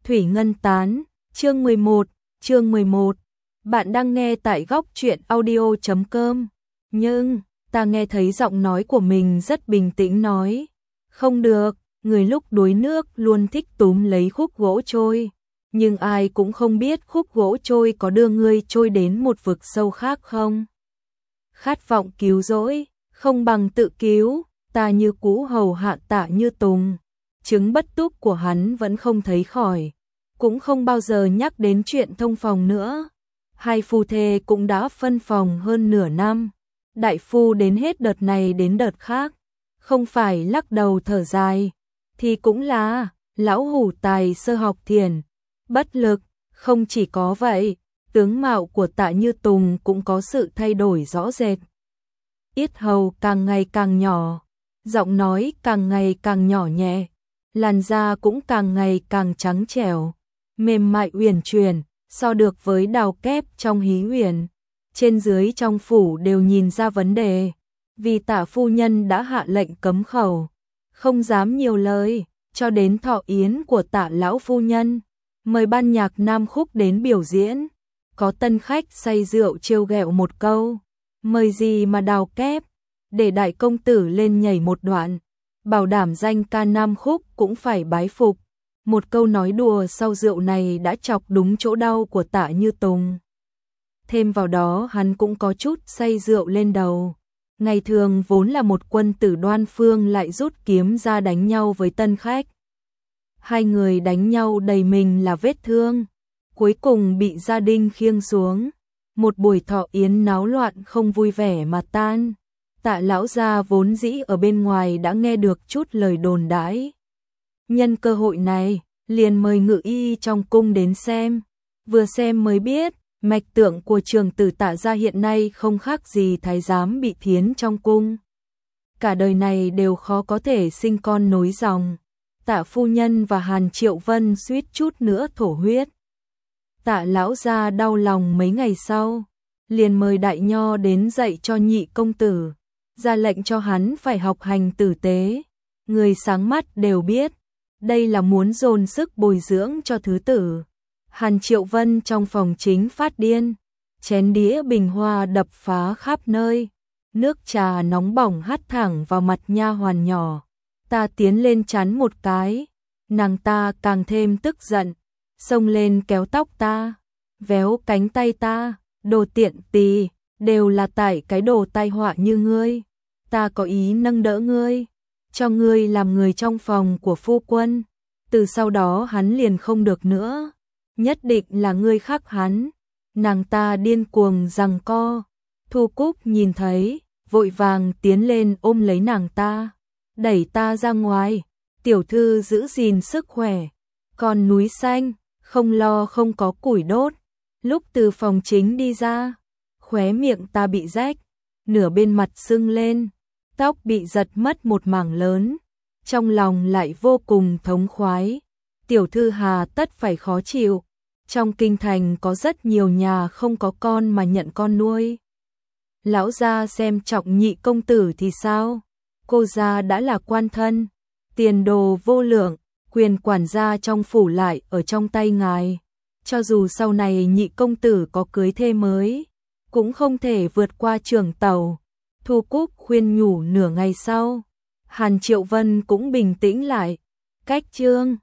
Thủy Ngân Tán, chương 11. Bạn đang nghe tại góc truyện audio.com. Nhưng, ta nghe thấy giọng nói của mình rất bình tĩnh nói. Không được, người lúc đuối nước luôn thích túm lấy khúc gỗ trôi. Nhưng ai cũng không biết khúc gỗ trôi có đưa ngươi trôi đến một vực sâu khác không. Khát vọng cứu rỗi, không bằng tự cứu, ta như cũ hầu hạ Tạ Như Tùng. Chứng bất túc của hắn vẫn không thấy khỏi, cũng không bao giờ nhắc đến chuyện thông phòng nữa. Hai phu thê cũng đã phân phòng hơn nửa năm. Đại phu đến hết đợt này đến đợt khác, không phải lắc đầu thở dài, thì cũng là lão hủ tài sơ học thiền, bất lực. Không chỉ có vậy, tướng mạo của Tạ Như Tùng cũng có sự thay đổi rõ rệt. Yết hầu càng ngày càng nhỏ, giọng nói càng ngày càng nhỏ nhẹ, làn da cũng càng ngày càng trắng trẻo, mềm mại uyển chuyển, so được với đào kép trong Hí Uyển. Trên dưới trong phủ đều nhìn ra vấn đề, vì Tạ phu nhân đã hạ lệnh cấm khẩu, không dám nhiều lời, cho đến thọ yến của Tạ lão phu nhân, mời ban nhạc nam khúc đến biểu diễn, có tân khách say rượu trêu ghẹo một câu, mời gì mà đào kép, để đại công tử lên nhảy một đoạn, bảo đảm danh ca nam khúc cũng phải bái phục. Một câu nói đùa sau rượu này đã chọc đúng chỗ đau của Tạ Như Tùng. Thêm vào đó hắn cũng có chút say rượu lên đầu. Ngày thường vốn là một quân tử đoan phương lại rút kiếm ra đánh nhau với tân khách. Hai người đánh nhau đầy mình là vết thương, cuối cùng bị gia đình khiêng xuống. Một buổi thọ yến náo loạn không vui vẻ mà tan. Tạ lão gia vốn dĩ ở bên ngoài đã nghe được chút lời đồn đãi. Nhân cơ hội này, liền mời ngự y trong cung đến xem. Vừa xem mới biết, mạch tượng của trường tử Tạ gia hiện nay không khác gì thái giám bị thiến trong cung. Cả đời này đều khó có thể sinh con nối dòng. Tạ phu nhân và Hàn Triệu Vân suýt chút nữa thổ huyết. Tạ lão gia đau lòng mấy ngày sau, liền mời đại nho đến dạy cho nhị công tử, ra lệnh cho hắn phải học hành tử tế. Người sáng mắt đều biết, đây là muốn dồn sức bồi dưỡng cho thứ tử. Hàn Triệu Vân trong phòng chính phát điên, chén đĩa bình hoa đập phá khắp nơi, nước trà nóng bỏng hắt thẳng vào mặt nha hoàn nhỏ. Ta tiến lên chắn một cái, nàng ta càng thêm tức giận, xông lên kéo tóc ta, véo cánh tay ta, đồ tiện tì, đều là tại cái đồ tai họa như ngươi. Ta có ý nâng đỡ ngươi, cho ngươi làm người trong phòng của phu quân. Từ sau đó hắn liền không được nữa, nhất định là ngươi khắc hắn. Nàng ta điên cuồng giằng co. Thu Cúc nhìn thấy, vội vàng tiến lên ôm lấy nàng ta, đẩy ta ra ngoài. Tiểu thư giữ gìn sức khỏe, còn núi xanh, không lo không có củi đốt. Lúc từ phòng chính đi ra, khóe miệng ta bị rách, nửa bên mặt sưng lên, tóc bị giật mất một mảng lớn, trong lòng lại vô cùng thống khoái. Tiểu thư hà tất phải khó chịu, trong kinh thành có rất nhiều nhà không có con mà nhận con nuôi. Lão gia xem trọng nhị công tử thì sao? Cô gia đã là quan thân, tiền đồ vô lượng, quyền quản gia trong phủ lại ở trong tay ngài. Cho dù sau này nhị công tử có cưới thê mới, cũng không thể vượt qua trưởng tàu. Thu Cúc khuyên nhủ nửa ngày sau, Hàn Triệu Vân cũng bình tĩnh lại. Cách chương